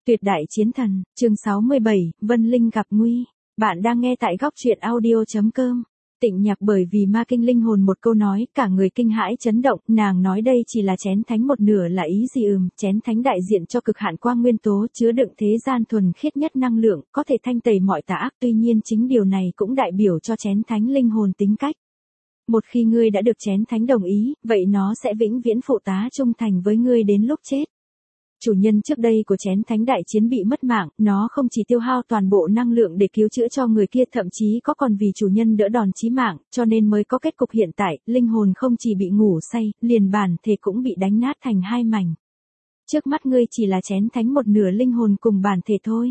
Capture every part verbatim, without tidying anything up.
Tuyệt đại chiến thần, chương sáu mươi bảy, Vân Linh gặp nguy. Bạn đang nghe tại góc truyện audio chấm com. Tịnh Nhạc bởi vì ma kinh linh hồn một câu nói, cả người kinh hãi chấn động, nàng nói đây chỉ là chén thánh một nửa là ý gì ừm, chén thánh đại diện cho cực hạn quang nguyên tố chứa đựng thế gian thuần khiết nhất năng lượng, có thể thanh tẩy mọi tà ác, tuy nhiên chính điều này cũng đại biểu cho chén thánh linh hồn tính cách. Một khi ngươi đã được chén thánh đồng ý, vậy nó sẽ vĩnh viễn phụ tá trung thành với ngươi đến lúc chết. Chủ nhân trước đây của chén thánh đại chiến bị mất mạng, nó không chỉ tiêu hao toàn bộ năng lượng để cứu chữa cho người kia, thậm chí có còn vì chủ nhân đỡ đòn chí mạng, cho nên mới có kết cục hiện tại, linh hồn không chỉ bị ngủ say, liền bản thể cũng bị đánh nát thành hai mảnh. Trước mắt ngươi chỉ là chén thánh một nửa linh hồn cùng bản thể thôi.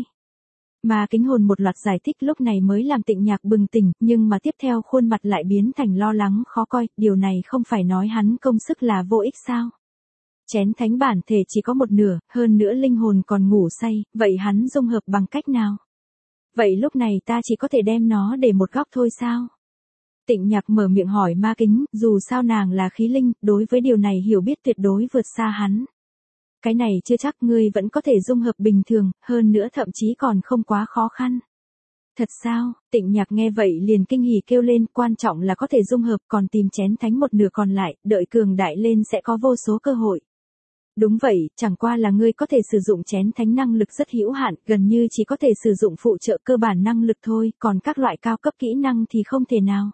Mà kính hồn một loạt giải thích lúc này mới làm Tịnh Nhạc bừng tỉnh, nhưng mà tiếp theo khuôn mặt lại biến thành lo lắng khó coi, điều này không phải nói hắn công sức là vô ích sao? Chén thánh bản thể chỉ có một nửa, hơn nữa linh hồn còn ngủ say, vậy hắn dung hợp bằng cách nào? Vậy lúc này ta chỉ có thể đem nó để một góc thôi sao? Tịnh Nhạc mở miệng hỏi ma kính, dù sao nàng là khí linh, đối với điều này hiểu biết tuyệt đối vượt xa hắn. Cái này chưa chắc, ngươi vẫn có thể dung hợp bình thường, hơn nữa thậm chí còn không quá khó khăn. Thật sao? Tịnh Nhạc nghe vậy liền kinh hỉ kêu lên, quan trọng là có thể dung hợp, còn tìm chén thánh một nửa còn lại, đợi cường đại lên sẽ có vô số cơ hội. Đúng vậy, chẳng qua là ngươi có thể sử dụng chén thánh năng lực rất hữu hạn, gần như chỉ có thể sử dụng phụ trợ cơ bản năng lực thôi, còn các loại cao cấp kỹ năng thì không thể nào.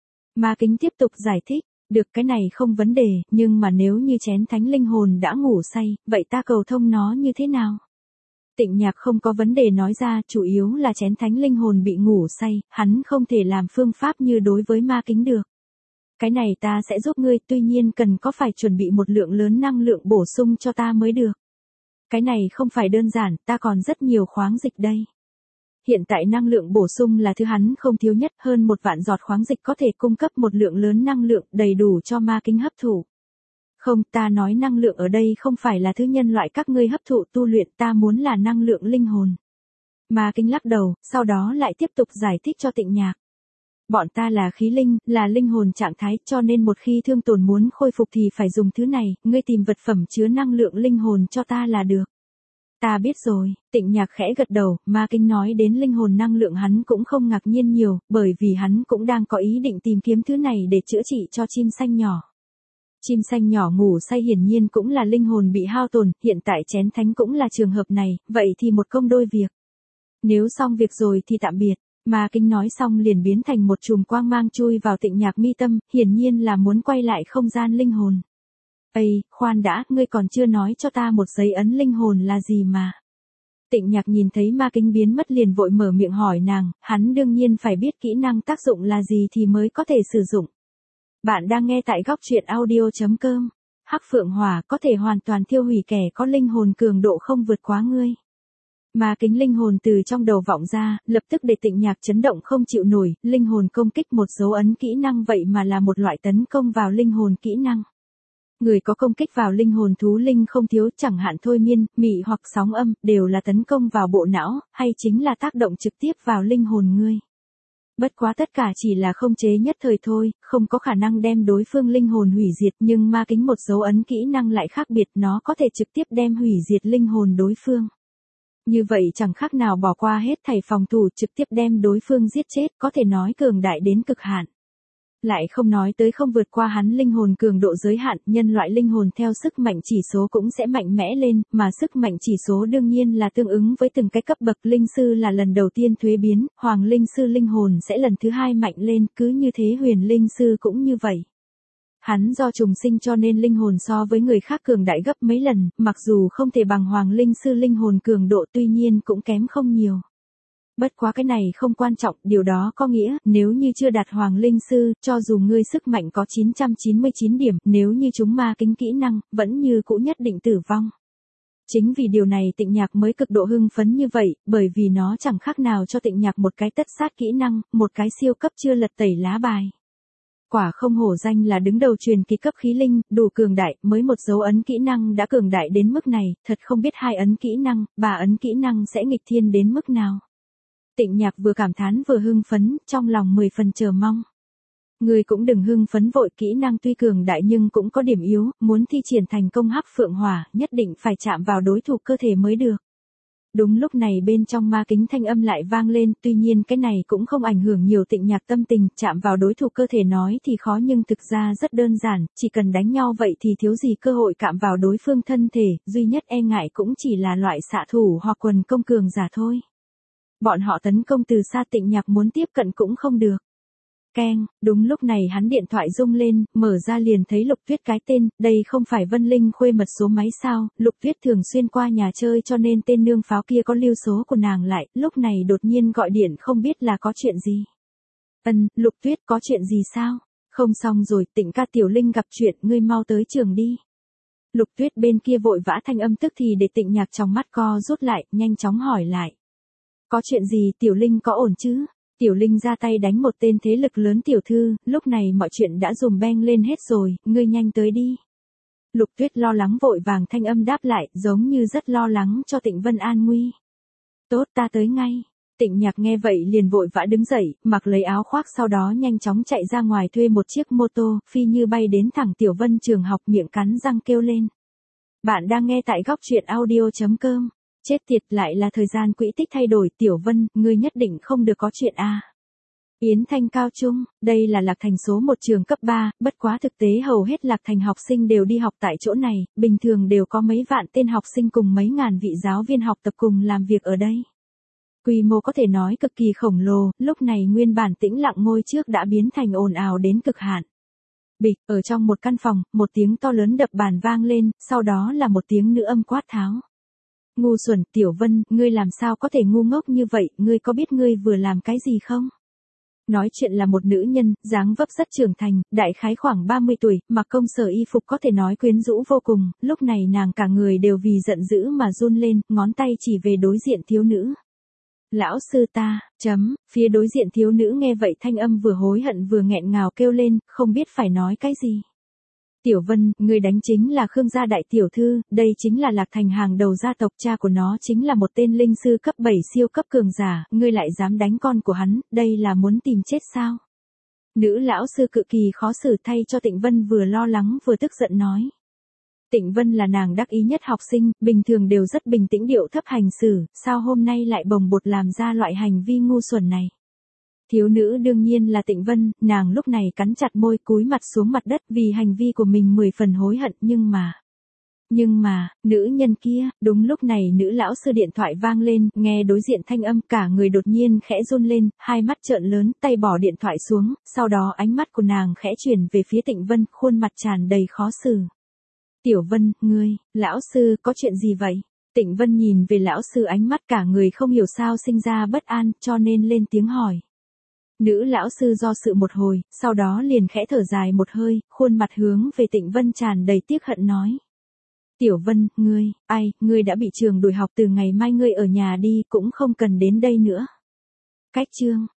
Ma kính tiếp tục giải thích, được, cái này không vấn đề, nhưng mà nếu như chén thánh linh hồn đã ngủ say, vậy ta cầu thông nó như thế nào? Tịnh Nhạc không có vấn đề nói ra, chủ yếu là chén thánh linh hồn bị ngủ say, hắn không thể làm phương pháp như đối với ma kính được. Cái này ta sẽ giúp ngươi, tuy nhiên cần có phải chuẩn bị một lượng lớn năng lượng bổ sung cho ta mới được. Cái này không phải đơn giản, ta còn rất nhiều khoáng dịch đây. Hiện tại năng lượng bổ sung là thứ hắn không thiếu nhất, hơn một vạn giọt khoáng dịch có thể cung cấp một lượng lớn năng lượng đầy đủ cho ma kính hấp thụ. Không, ta nói năng lượng ở đây không phải là thứ nhân loại các ngươi hấp thụ tu luyện, ta muốn là năng lượng linh hồn. Ma kính lắc đầu, sau đó lại tiếp tục giải thích cho Tịnh Nhạc. Bọn ta là khí linh, là linh hồn trạng thái, cho nên một khi thương tổn muốn khôi phục thì phải dùng thứ này, ngươi tìm vật phẩm chứa năng lượng linh hồn cho ta là được. Ta biết rồi, Tịnh Nhạc khẽ gật đầu, ma kính nói đến linh hồn năng lượng hắn cũng không ngạc nhiên nhiều, bởi vì hắn cũng đang có ý định tìm kiếm thứ này để chữa trị cho chim xanh nhỏ. Chim xanh nhỏ ngủ say hiển nhiên cũng là linh hồn bị hao tổn, hiện tại chén thánh cũng là trường hợp này, vậy thì một công đôi việc. Nếu xong việc rồi thì tạm biệt. Ma kính nói xong liền biến thành một chùm quang mang chui vào Tịnh Nhạc mi tâm, hiển nhiên là muốn quay lại không gian linh hồn. Ây, khoan đã, ngươi còn chưa nói cho ta một giấy ấn linh hồn là gì mà. Tịnh Nhạc nhìn thấy ma kính biến mất liền vội mở miệng hỏi nàng, hắn đương nhiên phải biết kỹ năng tác dụng là gì thì mới có thể sử dụng. Bạn đang nghe tại góc truyện audio chấm com. Hắc Phượng Hỏa có thể hoàn toàn thiêu hủy kẻ có linh hồn cường độ không vượt quá ngươi. Ma kính linh hồn từ trong đầu vọng ra, lập tức để Tịnh Nhạc chấn động không chịu nổi, linh hồn công kích một dấu ấn kỹ năng vậy mà là một loại tấn công vào linh hồn kỹ năng. Người có công kích vào linh hồn thú linh không thiếu, chẳng hạn thôi miên, mị hoặc sóng âm, đều là tấn công vào bộ não, hay chính là tác động trực tiếp vào linh hồn ngươi. Bất quá tất cả chỉ là không chế nhất thời thôi, không có khả năng đem đối phương linh hồn hủy diệt, nhưng ma kính một dấu ấn kỹ năng lại khác biệt, nó có thể trực tiếp đem hủy diệt linh hồn đối phương. Như vậy chẳng khác nào bỏ qua hết thảy phòng thủ, trực tiếp đem đối phương giết chết, có thể nói cường đại đến cực hạn. Lại không nói tới không vượt qua hắn linh hồn cường độ giới hạn, nhân loại linh hồn theo sức mạnh chỉ số cũng sẽ mạnh mẽ lên, mà sức mạnh chỉ số đương nhiên là tương ứng với từng cái cấp bậc, linh sư là lần đầu tiên thuế biến, hoàng linh sư linh hồn sẽ lần thứ hai mạnh lên, cứ như thế huyền linh sư cũng như vậy. Hắn do trùng sinh cho nên linh hồn so với người khác cường đại gấp mấy lần, mặc dù không thể bằng hoàng linh sư linh hồn cường độ tuy nhiên cũng kém không nhiều. Bất quá cái này không quan trọng, điều đó có nghĩa, nếu như chưa đạt hoàng linh sư, cho dù ngươi sức mạnh có chín trăm chín mươi chín điểm, nếu như chúng ma kính kỹ năng, vẫn như cũ nhất định tử vong. Chính vì điều này Tịnh Nhạc mới cực độ hưng phấn như vậy, bởi vì nó chẳng khác nào cho Tịnh Nhạc một cái tất sát kỹ năng, một cái siêu cấp chưa lật tẩy lá bài. Quả không hổ danh là đứng đầu truyền kỳ cấp khí linh, đủ cường đại, mới một dấu ấn kỹ năng đã cường đại đến mức này, thật không biết hai ấn kỹ năng, ba ấn kỹ năng sẽ nghịch thiên đến mức nào. Tịnh Nhạc vừa cảm thán vừa hưng phấn, trong lòng mười phần chờ mong. Ngươi cũng đừng hưng phấn vội, kỹ năng tuy cường đại nhưng cũng có điểm yếu, muốn thi triển thành công Hắc Phượng Hỏa, nhất định phải chạm vào đối thủ cơ thể mới được. Đúng lúc này bên trong ma kính thanh âm lại vang lên, tuy nhiên cái này cũng không ảnh hưởng nhiều Tịnh Nhạc tâm tình, chạm vào đối thủ cơ thể nói thì khó nhưng thực ra rất đơn giản, chỉ cần đánh nhau vậy thì thiếu gì cơ hội chạm vào đối phương thân thể, duy nhất e ngại cũng chỉ là loại xạ thủ hoặc quần công cường giả thôi. Bọn họ tấn công từ xa, Tịnh Nhạc muốn tiếp cận cũng không được. Keng, đúng lúc này hắn điện thoại rung lên, mở ra liền thấy Lục Tuyết cái tên, đây không phải Vân Linh khuê mật số máy sao, Lục Tuyết thường xuyên qua nhà chơi cho nên tên nương pháo kia có lưu số của nàng lại, lúc này đột nhiên gọi điện không biết là có chuyện gì. Ân, Lục Tuyết có chuyện gì sao? Không xong rồi, Tịnh ca Tiểu Linh gặp chuyện, ngươi mau tới trường đi. Lục Tuyết bên kia vội vã thanh âm tức thì để Tịnh Nhạc trong mắt co rút lại, nhanh chóng hỏi lại. Có chuyện gì, Tiểu Linh có ổn chứ? Tiểu Linh ra tay đánh một tên thế lực lớn tiểu thư, lúc này mọi chuyện đã dùm beng lên hết rồi, ngươi nhanh tới đi. Lục Tuyết lo lắng vội vàng thanh âm đáp lại, giống như rất lo lắng cho Tịnh Vân an nguy. Tốt, ta tới ngay. Tịnh Nhạc nghe vậy liền vội vã đứng dậy, mặc lấy áo khoác sau đó nhanh chóng chạy ra ngoài thuê một chiếc mô tô, phi như bay đến thẳng Tiểu Vân trường học, miệng cắn răng kêu lên. Bạn đang nghe tại góc truyện audio chấm com. Chết tiệt, lại là thời gian quỹ tích thay đổi, Tiểu Vân, ngươi nhất định không được có chuyện à. Yến Thanh cao trung, đây là Lạc Thành số một trường cấp ba, bất quá thực tế hầu hết Lạc Thành học sinh đều đi học tại chỗ này, bình thường đều có mấy vạn tên học sinh cùng mấy ngàn vị giáo viên học tập cùng làm việc ở đây. Quy mô có thể nói cực kỳ khổng lồ, lúc này nguyên bản tĩnh lặng ngôi trước đã biến thành ồn ào đến cực hạn. Bịch, ở trong một căn phòng, một tiếng to lớn đập bàn vang lên, sau đó là một tiếng nữ âm quát tháo. Ngu xuẩn, Tiểu Vân, ngươi làm sao có thể ngu ngốc như vậy, ngươi có biết ngươi vừa làm cái gì không? Nói chuyện là một nữ nhân, dáng vóc rất trưởng thành, đại khái khoảng ba mươi tuổi, mặc công sở y phục có thể nói quyến rũ vô cùng, lúc này nàng cả người đều vì giận dữ mà run lên, ngón tay chỉ về đối diện thiếu nữ. Lão sư ta, chấm, phía đối diện thiếu nữ nghe vậy thanh âm vừa hối hận vừa nghẹn ngào kêu lên, không biết phải nói cái gì. Tiểu Vân, người đánh chính là Khương gia đại tiểu thư, đây chính là Lạc Thành hàng đầu gia tộc, cha của nó chính là một tên linh sư cấp bảy siêu cấp cường giả, ngươi lại dám đánh con của hắn, đây là muốn tìm chết sao? Nữ lão sư cực kỳ khó xử thay cho Tịnh Vân vừa lo lắng vừa tức giận nói. Tịnh Vân là nàng đắc ý nhất học sinh, bình thường đều rất bình tĩnh điệu thấp hành xử, sao hôm nay lại bồng bột làm ra loại hành vi ngu xuẩn này? Thiếu nữ đương nhiên là Tịnh Vân, nàng lúc này cắn chặt môi cúi mặt xuống mặt đất vì hành vi của mình mười phần hối hận nhưng mà... Nhưng mà, nữ nhân kia, đúng lúc này nữ lão sư điện thoại vang lên, nghe đối diện thanh âm cả người đột nhiên khẽ run lên, hai mắt trợn lớn, tay bỏ điện thoại xuống, sau đó ánh mắt của nàng khẽ chuyển về phía Tịnh Vân, khuôn mặt tràn đầy khó xử. Tiểu Vân, ngươi, lão sư, có chuyện gì vậy? Tịnh Vân nhìn về lão sư ánh mắt cả người không hiểu sao sinh ra bất an, cho nên lên tiếng hỏi. Nữ lão sư do sự một hồi, sau đó liền khẽ thở dài một hơi, khuôn mặt hướng về Tịnh Vân tràn đầy tiếc hận nói. Tiểu Vân, ngươi, ai, ngươi đã bị trường đuổi học từ ngày mai ngươi ở nhà đi, cũng không cần đến đây nữa. Cách chương,